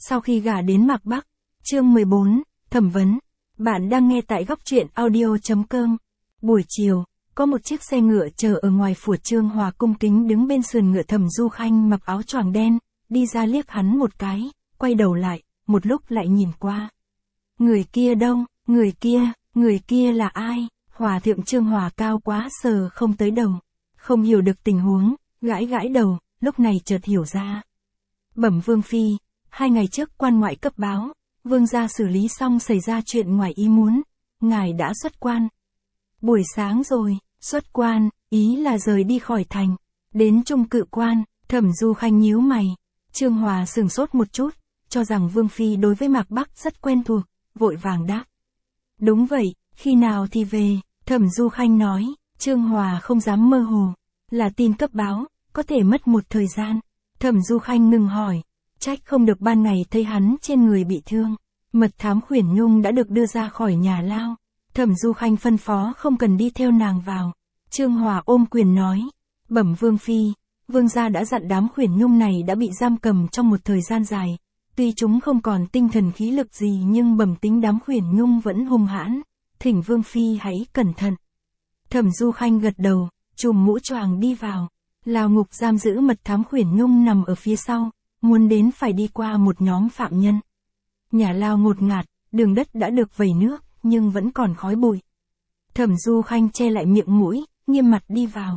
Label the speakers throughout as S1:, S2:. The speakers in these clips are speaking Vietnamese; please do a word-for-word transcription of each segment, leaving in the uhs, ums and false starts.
S1: Sau khi gả đến Mạc Bắc, chương mười bốn, thẩm vấn. Bạn đang nghe tại góc truyện audio.com. Buổi chiều, có một chiếc xe ngựa chờ ở ngoài phủ Trương Hòa cung kính đứng bên sườn ngựa. Thẩm Du Khanh mặc áo choàng đen, đi ra liếc hắn một cái, quay đầu lại, một lúc lại nhìn qua. Người kia đâu, người kia, người kia là ai? Hòa thượng Trương Hòa cao quá sờ không tới đầu. Không hiểu được tình huống, gãi gãi đầu, lúc này chợt hiểu ra. Bẩm Vương Phi, hai ngày trước quan ngoại cấp báo, Vương gia xử lý xong xảy ra chuyện ngoài ý muốn, ngài đã xuất quan. Buổi sáng rồi, xuất quan, ý là rời đi khỏi thành, đến Trung Cự Quan. Thẩm Du Khanh nhíu mày. Trương Hòa sửng sốt một chút, cho rằng Vương Phi đối với Mạc Bắc rất quen thuộc, vội vàng đáp. Đúng vậy, khi nào thì về? Thẩm Du Khanh nói. Trương Hòa không dám mơ hồ, là tin cấp báo, có thể mất một thời gian. Thẩm Du Khanh ngừng hỏi, trách không được ban ngày thấy hắn trên người bị thương. Mật thám Khuyển Nhung đã được đưa ra khỏi nhà lao. Thẩm Du Khanh phân phó không cần đi theo nàng vào. Trương Hòa ôm quyền nói, bẩm Vương Phi, Vương gia đã dặn đám Khuyển Nhung này đã bị giam cầm trong một thời gian dài. Tuy chúng không còn tinh thần khí lực gì nhưng bẩm tính đám Khuyển Nhung vẫn hung hãn. Thỉnh Vương Phi hãy cẩn thận. Thẩm Du Khanh gật đầu, trùm mũ choàng đi vào. Lao ngục giam giữ mật thám Khuyển Nhung nằm ở phía sau, muốn đến phải đi qua một nhóm phạm nhân. Nhà lao ngột ngạt, đường đất đã được vẩy nước, nhưng vẫn còn khói bụi. Thẩm Du Khanh che lại miệng mũi, nghiêm mặt đi vào.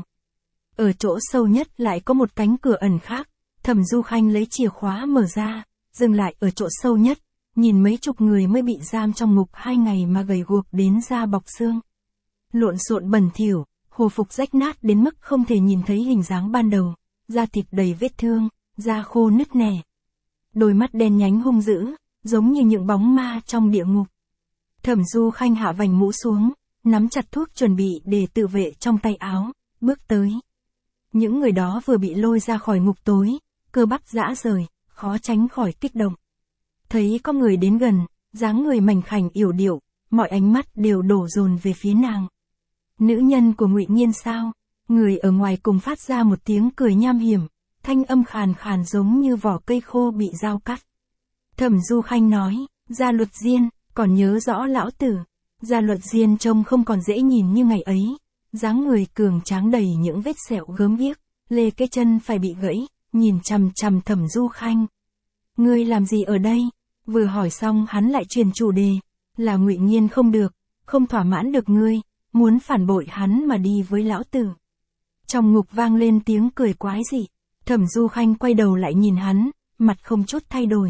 S1: Ở chỗ sâu nhất lại có một cánh cửa ẩn khác. Thẩm Du Khanh lấy chìa khóa mở ra, dừng lại ở chỗ sâu nhất, nhìn mấy chục người mới bị giam trong ngục hai ngày mà gầy guộc đến da bọc xương. Lộn xộn bẩn thỉu, hồ phục rách nát đến mức không thể nhìn thấy hình dáng ban đầu, da thịt đầy vết thương, da khô nứt nẻ. Đôi mắt đen nhánh hung dữ, giống như những bóng ma trong địa ngục. Thẩm Du Khanh hạ vành mũ xuống, nắm chặt thuốc chuẩn bị để tự vệ trong tay áo, bước tới. Những người đó vừa bị lôi ra khỏi ngục tối, cơ bắp rã rời, khó tránh khỏi kích động. Thấy có người đến gần, dáng người mảnh khảnh yểu điệu, mọi ánh mắt đều đổ dồn về phía nàng. Nữ nhân của Ngụy Nghiên sao? Người ở ngoài cùng phát ra một tiếng cười nham hiểm, thanh âm khàn khàn giống như vỏ cây khô bị dao cắt. Thẩm Du Khanh nói, Gia Luật Diên, còn nhớ rõ lão tử. Gia Luật Diên trông không còn dễ nhìn như ngày ấy, dáng người cường tráng đầy những vết sẹo gớm ghiếc, lê cái chân phải bị gãy, nhìn chằm chằm Thẩm Du Khanh. Ngươi làm gì ở đây? Vừa hỏi xong hắn lại truyền chủ đề, là Ngụy Nghiên không được, không thỏa mãn được ngươi, muốn phản bội hắn mà đi với lão tử. Trong ngục vang lên tiếng cười quái dị. Thẩm Du Khanh quay đầu lại nhìn hắn, mặt không chút thay đổi.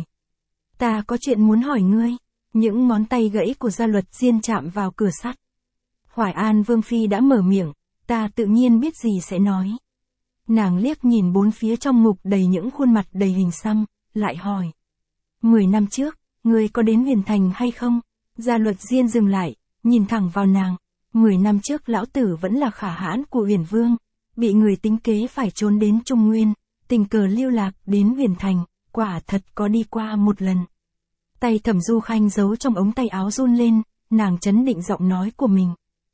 S1: Ta có chuyện muốn hỏi ngươi. Những ngón tay gãy của Gia Luật Diên chạm vào cửa sắt. Hoài An Vương Phi đã mở miệng, ta tự nhiên biết gì sẽ nói. Nàng liếc nhìn bốn phía trong ngục đầy những khuôn mặt đầy hình xăm, lại hỏi. Mười năm trước, ngươi có đến Huyền Thành hay không? Gia Luật Diên dừng lại, nhìn thẳng vào nàng. Mười năm trước lão tử vẫn là khả hãn của Huyền Vương, bị người tính kế phải trốn đến Trung Nguyên, tình cờ lưu lạc đến Huyền Thành, quả thật có đi qua một lần. Tay Thẩm Du Khanh giấu trong ống tay áo run lên, nàng trấn định giọng nói của mình.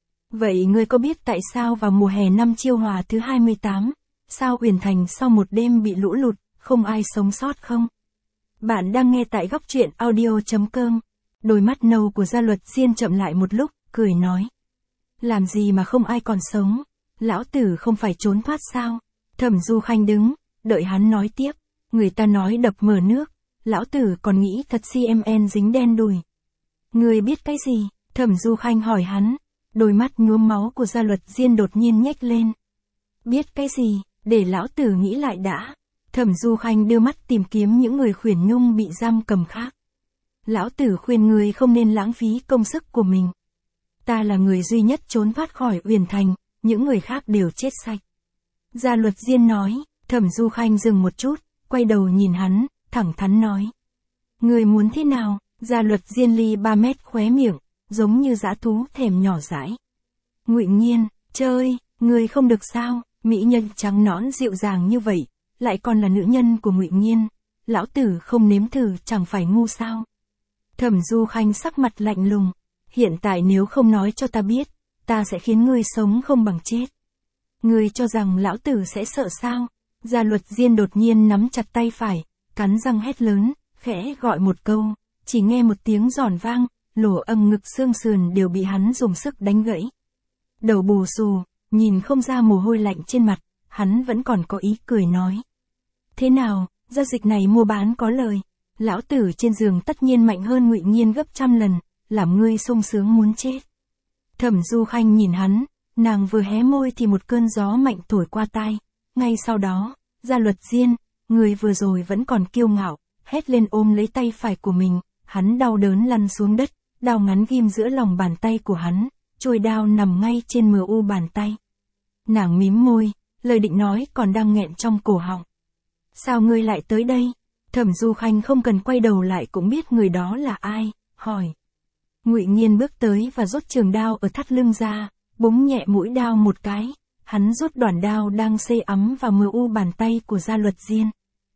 S1: Vậy ngươi có biết tại sao vào mùa hè năm Chiêu Hòa thứ hai mươi tám, sao Huyền Thành sau một đêm bị lũ lụt, không ai sống sót không? Bạn đang nghe tại góc truyện audio.com. Đôi mắt nâu của Gia Luật Diên chậm lại một lúc, cười nói. Làm gì mà không ai còn sống? Lão tử không phải trốn thoát sao? Thẩm Du Khanh đứng, đợi hắn nói tiếp. Người ta nói đập mở nước, lão tử còn nghĩ thật xê em en dính đen đùi. Ngươi biết cái gì? Thẩm Du Khanh hỏi hắn. Đôi mắt nhuốm máu của Gia Luật Diên đột nhiên nhếch lên. Biết cái gì? Để lão tử nghĩ lại đã. Thẩm Du Khanh đưa mắt tìm kiếm những người Khuyển Nhung bị giam cầm khác. Lão tử khuyên ngươi không nên lãng phí công sức của mình. Ta là người duy nhất trốn thoát khỏi Huyền Thành, những người khác đều chết sạch. Gia Luật Diên nói. Thẩm Du Khanh dừng một chút, quay đầu nhìn hắn, thẳng thắn nói. Ngươi muốn thế nào? Gia Luật Diên ly ba mét khóe miệng, giống như dã thú thèm nhỏ dãi. Ngụy Nghiên, chơi, ngươi không được sao? Mỹ nhân trắng nõn dịu dàng như vậy, lại còn là nữ nhân của Ngụy Nghiên, lão tử không nếm thử chẳng phải ngu sao? Thẩm Du Khanh sắc mặt lạnh lùng, hiện tại nếu không nói cho ta biết, ta sẽ khiến ngươi sống không bằng chết. Ngươi cho rằng lão tử sẽ sợ sao? Gia Luật Diên đột nhiên nắm chặt tay phải, cắn răng hét lớn, khẽ gọi một câu, chỉ nghe một tiếng giòn vang, lỗ âm ngực xương sườn đều bị hắn dùng sức đánh gãy. Đầu bù xù, nhìn không ra mồ hôi lạnh trên mặt, hắn vẫn còn có ý cười nói. Thế nào, giao dịch này mua bán có lời, lão tử trên giường tất nhiên mạnh hơn Ngụy Nhiên gấp trăm lần, làm ngươi sung sướng muốn chết. Thẩm Du Khanh nhìn hắn, nàng vừa hé môi thì một cơn gió mạnh thổi qua tai, ngay sau đó, Gia Luật Diên, người vừa rồi vẫn còn kiêu ngạo, hét lên ôm lấy tay phải của mình, hắn đau đớn lăn xuống đất, đao ngắn ghim giữa lòng bàn tay của hắn, chuôi đao nằm ngay trên mờ u bàn tay. Nàng mím môi, lời định nói còn đang nghẹn trong cổ họng. Sao ngươi lại tới đây? Thẩm Du Khanh không cần quay đầu lại cũng biết người đó là ai, hỏi. Ngụy Nhiên bước tới và rút trường đao ở thắt lưng ra, búng nhẹ mũi đao một cái, hắn rút đoạn đao đang xây ấm vào mờ u bàn tay của Gia Luật Diên.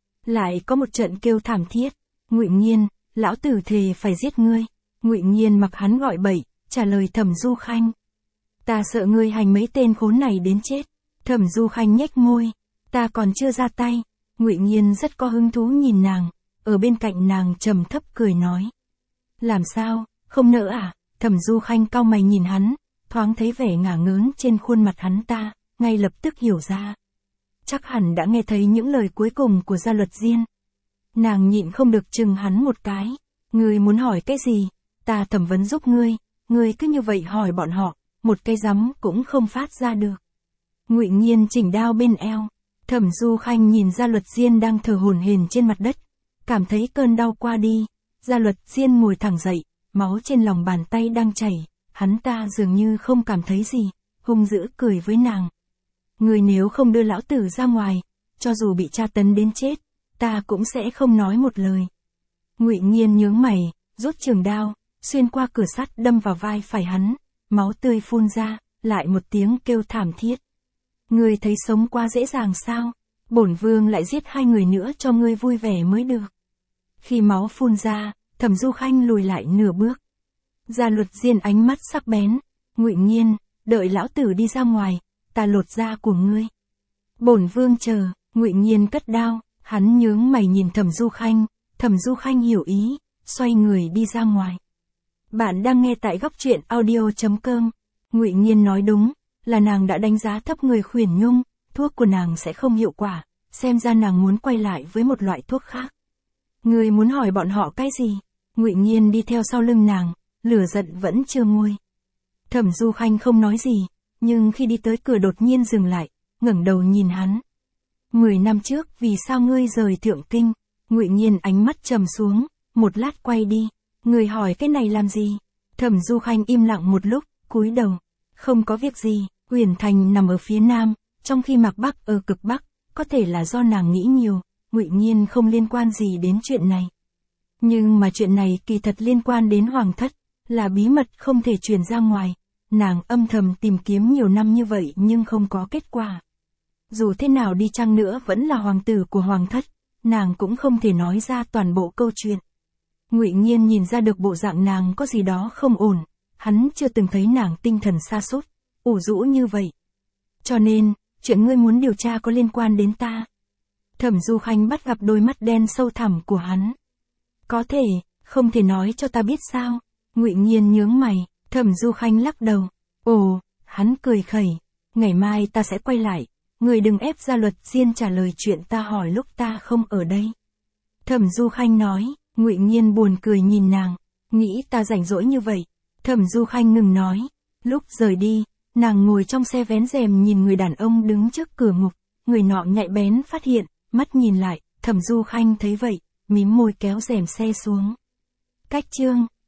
S1: Lại có một trận kêu thảm thiết, Ngụy Nhiên, lão tử thề phải giết ngươi. Ngụy Nhiên mặc hắn gọi bậy, trả lời Thẩm Du Khanh. Ta sợ ngươi hành mấy tên khốn này đến chết. Thẩm Du Khanh nhếch môi, ta còn chưa ra tay. Ngụy Nhiên rất có hứng thú nhìn nàng, ở bên cạnh nàng trầm thấp cười nói. Làm sao, không nỡ à? Thẩm Du Khanh cau mày nhìn hắn, thoáng thấy vẻ ngả ngớn trên khuôn mặt hắn ta, ngay lập tức hiểu ra. Chắc hẳn đã nghe thấy những lời cuối cùng của Gia Luật Diên. Nàng nhịn không được chừng hắn một cái. Ngươi muốn hỏi cái gì? Ta thẩm vấn giúp ngươi, ngươi cứ như vậy hỏi bọn họ, một cái rắm cũng không phát ra được. Ngụy Nhiên chỉnh đao bên eo. Thẩm Du Khanh nhìn Gia Luật Diên đang thở hổn hển trên mặt đất, cảm thấy cơn đau qua đi. Gia Luật Diên ngồi thẳng dậy, máu trên lòng bàn tay đang chảy, hắn ta dường như không cảm thấy gì, hung dữ cười với nàng. Người nếu không đưa lão tử ra ngoài, cho dù bị tra tấn đến chết, ta cũng sẽ không nói một lời. Ngụy Nhiên nhướng mày, rút trường đao, xuyên qua cửa sắt đâm vào vai phải hắn, máu tươi phun ra, lại một tiếng kêu thảm thiết. Ngươi thấy sống quá dễ dàng sao? Bổn vương lại giết hai người nữa cho ngươi vui vẻ mới được. Khi máu phun ra, Thẩm Du Khanh lùi lại nửa bước. Gia Luật Diên ánh mắt sắc bén. Ngụy Nhiên, đợi lão tử đi ra ngoài, ta lột da của ngươi. Bổn vương chờ. Ngụy Nhiên cất đao, hắn nhướng mày nhìn Thẩm Du Khanh. Thẩm Du Khanh hiểu ý, xoay người đi ra ngoài. Bạn đang nghe tại góc truyện audio chấm com. Ngụy Nhiên nói đúng, là nàng đã đánh giá thấp người khuyển nhung, thuốc của nàng sẽ không hiệu quả, xem ra nàng muốn quay lại với một loại thuốc khác. Ngươi muốn hỏi bọn họ cái gì? Ngụy Nhiên đi theo sau lưng nàng, lửa giận vẫn chưa nguôi. Thẩm Du Khanh không nói gì, nhưng khi đi tới cửa đột nhiên dừng lại, ngẩng đầu nhìn hắn. Mười năm trước vì sao ngươi rời Thượng Kinh? Ngụy Nhiên ánh mắt trầm xuống, một lát quay đi. Ngươi hỏi cái này làm gì? Thẩm Du Khanh im lặng một lúc, cúi đầu. Không có việc gì, Uyển Thành nằm ở phía nam, trong khi Mạc Bắc ở cực bắc, có thể là do nàng nghĩ nhiều, Ngụy Nhiên không liên quan gì đến chuyện này. Nhưng mà chuyện này kỳ thật liên quan đến Hoàng thất, là bí mật không thể truyền ra ngoài, nàng âm thầm tìm kiếm nhiều năm như vậy nhưng không có kết quả. Dù thế nào đi chăng nữa vẫn là hoàng tử của Hoàng thất, nàng cũng không thể nói ra toàn bộ câu chuyện. Ngụy Nhiên nhìn ra được bộ dạng nàng có gì đó không ổn, hắn chưa từng thấy nàng tinh thần sa sút, ủ rũ như vậy. Cho nên, chuyện ngươi muốn điều tra có liên quan đến ta. Thẩm Du Khanh bắt gặp đôi mắt đen sâu thẳm của hắn. Có thể, không thể nói cho ta biết sao? Ngụy Nhiên nhướng mày, Thẩm Du Khanh lắc đầu. Ồ, hắn cười khẩy, ngày mai ta sẽ quay lại, người đừng ép Gia Luật Diên trả lời chuyện ta hỏi lúc ta không ở đây. Thẩm Du Khanh nói. Ngụy Nhiên buồn cười nhìn nàng, nghĩ ta rảnh rỗi như vậy. Thẩm Du Khanh ngừng nói. Lúc rời đi, nàng ngồi trong xe vén rèm nhìn người đàn ông đứng trước cửa ngục, người nọ nhạy bén phát hiện, mắt nhìn lại, Thẩm Du Khanh thấy vậy, mím môi kéo rèm xe xuống. Cách chương